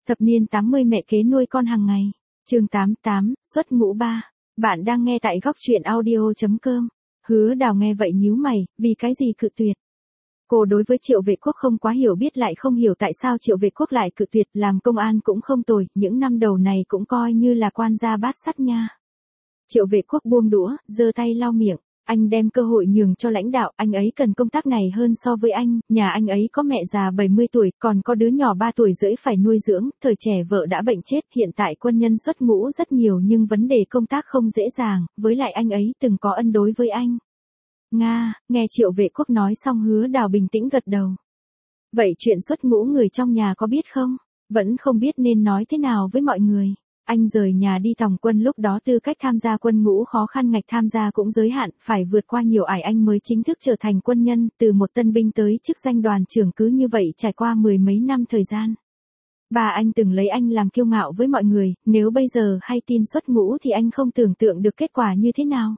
Thập niên 80 mẹ kế nuôi con hàng ngày. Chương 88, xuất ngũ 3. Bạn đang nghe tại góc truyện audio.com. Hứa Đào nghe vậy nhíu mày, vì cái gì cự tuyệt? Cô đối với Triệu Vệ Quốc không quá hiểu biết lại không hiểu tại sao Triệu Vệ Quốc lại cự tuyệt, làm công an cũng không tồi, những năm đầu này cũng coi như là quan gia bát sắt nha. Triệu Vệ Quốc buông đũa, giơ tay lau miệng. Anh đem cơ hội nhường cho lãnh đạo, anh ấy cần công tác này hơn so với anh, nhà anh ấy có mẹ già 70 tuổi, còn có đứa nhỏ 3 tuổi rưỡi phải nuôi dưỡng, thời trẻ vợ đã bệnh chết, hiện tại quân nhân xuất ngũ rất nhiều nhưng vấn đề công tác không dễ dàng, với lại anh ấy từng có ân đối với anh. Nga, nghe Triệu Vệ Quốc nói xong Hứa Đào bình tĩnh gật đầu. Vậy chuyện xuất ngũ người trong nhà có biết không? Vẫn không biết nên nói thế nào với mọi người. Anh rời nhà đi tòng quân lúc đó tư cách tham gia quân ngũ khó khăn, ngạch tham gia cũng giới hạn, phải vượt qua nhiều ải anh mới chính thức trở thành quân nhân, từ một tân binh tới chức danh đoàn trưởng, cứ như vậy trải qua 10 mấy năm thời gian. Bà anh từng lấy anh làm kiêu ngạo với mọi người, nếu bây giờ hay tin xuất ngũ thì anh không tưởng tượng được kết quả như thế nào.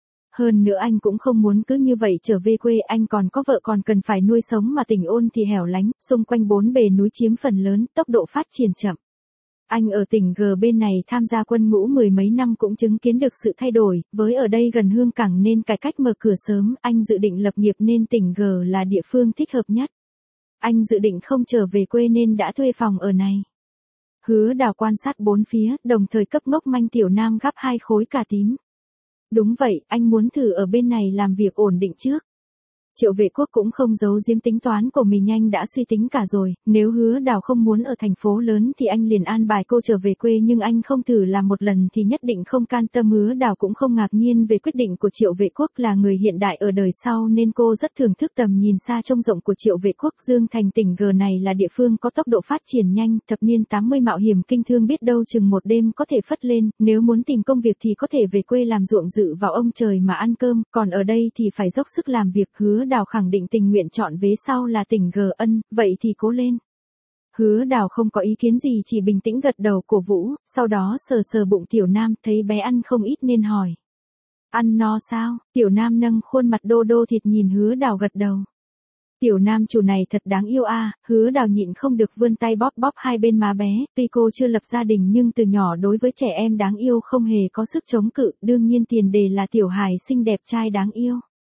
Hơn nữa anh cũng không muốn cứ như vậy trở về quê, anh còn có vợ còn cần phải nuôi sống, mà tỉnh Ôn thì hẻo lánh, xung quanh bốn bề núi chiếm phần lớn, tốc độ phát triển chậm. Anh ở tỉnh G bên này tham gia quân ngũ 10 mấy năm cũng chứng kiến được sự thay đổi, với ở đây gần Hương Cảng nên cải cách mở cửa sớm, anh dự định lập nghiệp nên tỉnh G là địa phương thích hợp nhất. Anh dự định không trở về quê nên đã thuê phòng ở này. Hứa Đào quan sát bốn phía, đồng thời cấp ngốc manh Tiểu Nam gắp 2 khối cà tím. Đúng vậy, anh muốn thử ở bên này làm việc ổn định trước. Triệu Vệ Quốc cũng không giấu giếm tính toán của mình, anh đã suy tính cả rồi, nếu Hứa Đào không muốn ở thành phố lớn thì anh liền an bài cô trở về quê, nhưng anh không thử làm một lần thì nhất định không can tâm. Hứa Đào cũng không ngạc nhiên về quyết định của Triệu Vệ Quốc, là người hiện đại ở đời sau nên cô rất thưởng thức tầm nhìn xa trông rộng của Triệu Vệ Quốc. Dương Thành tỉnh G này là địa phương có tốc độ phát triển nhanh, thập niên 80 mạo hiểm kinh thương biết đâu chừng một đêm có thể phất lên, nếu muốn tìm công việc thì có thể về quê làm ruộng dựa vào ông trời mà ăn cơm, còn ở đây thì phải dốc sức làm việc. Hứa Đào khẳng định tình nguyện chọn vế sau là tỉnh G. Vậy thì cố lên. Hứa Đào không có ý kiến gì, chỉ bình tĩnh gật đầu cổ vũ, sau đó sờ sờ bụng Tiểu Nam, thấy bé ăn không ít nên hỏi. Ăn no sao? Tiểu Nam nâng khuôn mặt đô đô thịt nhìn Hứa Đào gật đầu. Tiểu Nam chủ này thật đáng yêu a. Hứa Đào nhịn không được vươn tay bóp bóp hai bên má bé, tuy cô chưa lập gia đình nhưng từ nhỏ đối với trẻ em đáng yêu không hề có sức chống cự, đương nhiên tiền đề là tiểu hài xinh đẹp trai đáng yêu.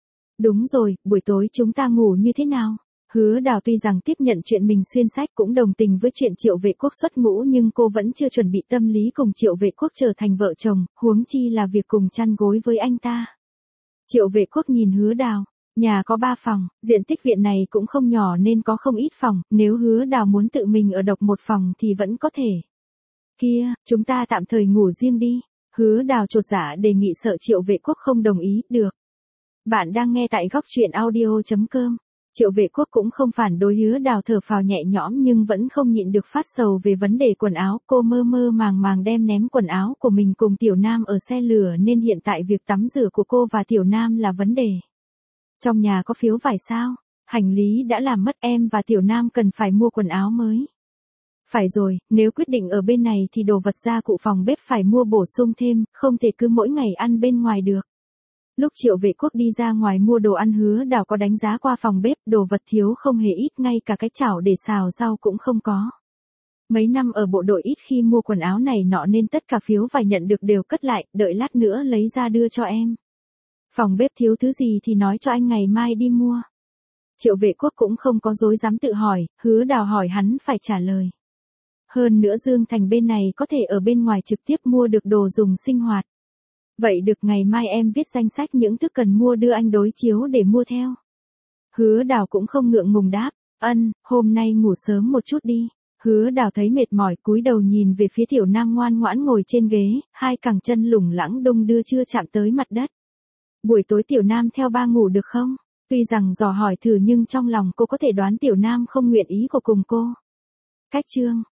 Đúng rồi, buổi tối chúng ta ngủ như thế nào? Hứa Đào tuy rằng tiếp nhận chuyện mình xuyên sách, cũng đồng tình với chuyện Triệu Vệ Quốc xuất ngũ, nhưng cô vẫn chưa chuẩn bị tâm lý cùng Triệu Vệ Quốc trở thành vợ chồng, huống chi là việc cùng chăn gối với anh ta. Triệu Vệ Quốc nhìn Hứa Đào, nhà có 3 phòng, diện tích viện này cũng không nhỏ nên có không ít phòng, nếu Hứa Đào muốn tự mình ở độc một phòng thì vẫn có thể. Kia, chúng ta tạm thời ngủ riêng đi. Hứa Đào chột dạ đề nghị, sợ Triệu Vệ Quốc không đồng ý. Được. Bạn đang nghe tại góc truyện audio.com. Triệu Vệ Quốc cũng không phản đối, Hứa Đào thở phào nhẹ nhõm nhưng vẫn không nhịn được phát sầu về vấn đề quần áo. Cô mơ mơ màng màng đem ném quần áo của mình cùng Tiểu Nam ở xe lửa nên hiện tại việc tắm rửa của cô và Tiểu Nam là vấn đề. Trong nhà có phiếu vải sao? Hành lý đã làm mất, em và Tiểu Nam cần phải mua quần áo mới. Phải rồi, nếu quyết định ở bên này thì đồ vật gia cụ phòng bếp phải mua bổ sung thêm, không thể cứ mỗi ngày ăn bên ngoài được. Lúc Triệu Vệ Quốc đi ra ngoài mua đồ ăn, Hứa Đào có đánh giá qua phòng bếp, đồ vật thiếu không hề ít, ngay cả cái chảo để xào rau cũng không có. Mấy năm ở bộ đội ít khi mua quần áo này nọ nên tất cả phiếu vải nhận được đều cất lại, đợi lát nữa lấy ra đưa cho em. Phòng bếp thiếu thứ gì thì nói cho anh ngày mai đi mua. Triệu Vệ Quốc cũng không có dối dám tự hỏi, Hứa Đào hỏi hắn phải trả lời. Hơn nữa Dương Thành bên này có thể ở bên ngoài trực tiếp mua được đồ dùng sinh hoạt. Vậy được, ngày mai em viết danh sách những thứ cần mua đưa anh đối chiếu để mua theo. Hứa Đào cũng không ngượng ngùng đáp, hôm nay ngủ sớm một chút đi. Hứa Đào thấy mệt mỏi cúi đầu nhìn về phía Tiểu Nam ngoan ngoãn ngồi trên ghế, hai cẳng chân lủng lẳng đung đưa chưa chạm tới mặt đất. Buổi tối Tiểu Nam theo ba ngủ được không? Tuy rằng dò hỏi thử nhưng trong lòng cô có thể đoán Tiểu Nam không nguyện ý của cùng cô. Cách chương